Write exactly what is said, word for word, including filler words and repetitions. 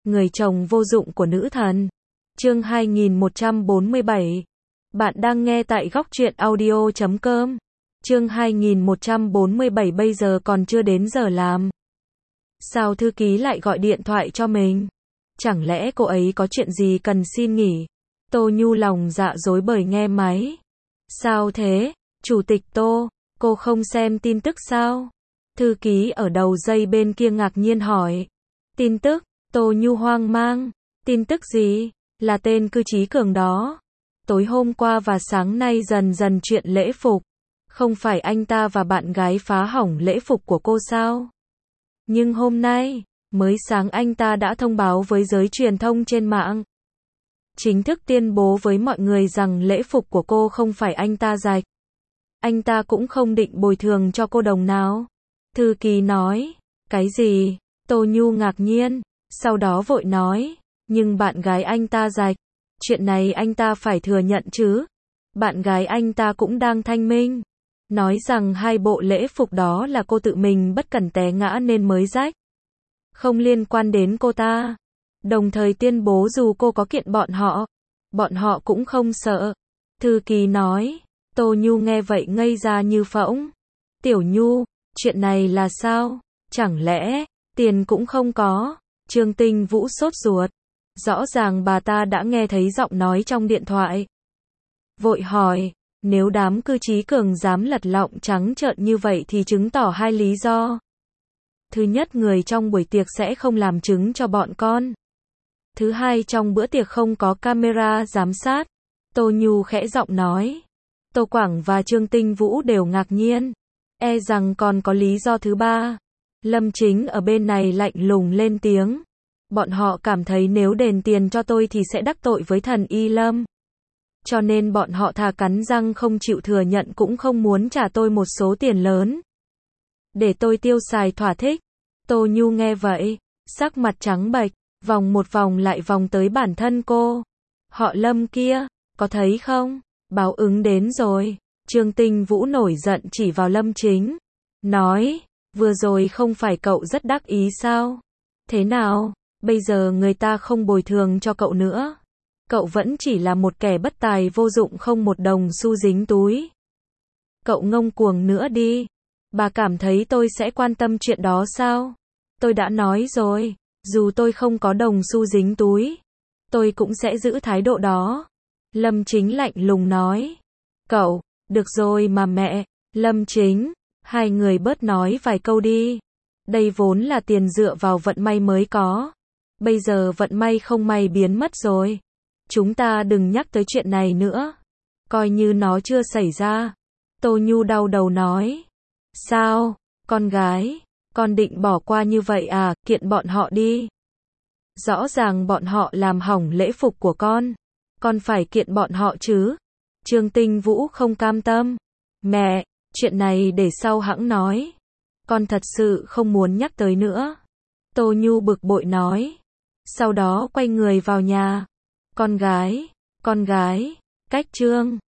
Người chồng vô dụng của nữ thần. Chương hai nghìn một trăm bốn mươi bảy. Bạn đang nghe tại góc truyện audio chấm com. Chương hai nghìn một trăm bốn mươi bảy. Bây giờ còn chưa đến giờ làm. Sao thư ký lại gọi điện thoại cho mình? Chẳng lẽ cô ấy có chuyện gì cần xin nghỉ? Tô Nhu lòng dạ dối bời nghe máy. Sao thế? Chủ tịch Tô, cô không xem tin tức sao? Thư ký ở đầu dây bên kia ngạc nhiên hỏi. Tin tức? Tô Nhu hoang mang. Tin tức gì? Là tên cư chí cường đó. Tối hôm qua và sáng nay dần dần chuyện lễ phục. Không phải anh ta và bạn gái phá hỏng lễ phục của cô sao? Nhưng hôm nay, mới sáng anh ta đã thông báo với giới truyền thông trên mạng. Chính thức tuyên bố với mọi người rằng lễ phục của cô không phải anh ta rạch. Anh ta cũng không định bồi thường cho cô đồng nào. Thư ký nói. Cái gì? Tô Nhu ngạc nhiên. Sau đó vội nói. Nhưng bạn gái anh ta rạch. Chuyện này anh ta phải thừa nhận chứ. Bạn gái anh ta cũng đang thanh minh. Nói rằng hai bộ lễ phục đó là cô tự mình bất cẩn té ngã nên mới rách. Không liên quan đến cô ta. Đồng thời tuyên bố dù cô có kiện bọn họ, bọn họ cũng không sợ. Thư ký nói. Tô Nhu nghe vậy ngây ra như phỗng. Tiểu Nhu, chuyện này là sao? Chẳng lẽ, tiền cũng không có? Trương Tinh Vũ sốt ruột. Rõ ràng bà ta đã nghe thấy giọng nói trong điện thoại. Vội hỏi, nếu đám cư chí cường dám lật lọng trắng trợn như vậy thì chứng tỏ hai lý do. Thứ nhất, người trong buổi tiệc sẽ không làm chứng cho bọn con. Thứ hai, trong bữa tiệc không có camera giám sát. Tô Nhu khẽ giọng nói. Tô Quảng và Trương Tinh Vũ đều ngạc nhiên. E rằng còn có lý do thứ ba. Lâm Chính ở bên này lạnh lùng lên tiếng. Bọn họ cảm thấy nếu đền tiền cho tôi thì sẽ đắc tội với thần Y Lâm. Cho nên bọn họ thà cắn răng không chịu thừa nhận cũng không muốn trả tôi một số tiền lớn. Để tôi tiêu xài thỏa thích. Tô Nhu nghe vậy, sắc mặt trắng bệch, vòng một vòng lại vòng tới bản thân cô. Họ Lâm kia, có thấy không? Báo ứng đến rồi. Trương Tinh Vũ nổi giận chỉ vào Lâm Chính. Nói, vừa rồi không phải cậu rất đắc ý sao? Thế nào, bây giờ người ta không bồi thường cho cậu nữa. Cậu vẫn chỉ là một kẻ bất tài vô dụng không một đồng xu dính túi. Cậu ngông cuồng nữa đi. Bà cảm thấy tôi sẽ quan tâm chuyện đó sao? Tôi đã nói rồi, dù tôi không có đồng xu dính túi, tôi cũng sẽ giữ thái độ đó. Lâm Chính lạnh lùng nói. Cậu, được rồi mà mẹ. Lâm Chính, hai người bớt nói vài câu đi. Đây vốn là tiền dựa vào vận may mới có. Bây giờ vận may không may biến mất rồi. Chúng ta đừng nhắc tới chuyện này nữa. Coi như nó chưa xảy ra. Tô Nhu đau đầu nói. Sao, con gái, con định bỏ qua như vậy à, kiện bọn họ đi. Rõ ràng bọn họ làm hỏng lễ phục của con. Con phải kiện bọn họ chứ. Trương Tinh Vũ không cam tâm. Mẹ, chuyện này để sau hẵng nói. Con thật sự không muốn nhắc tới nữa. Tô Nhu bực bội nói. Sau đó quay người vào nhà. Con gái, con gái, cách Trương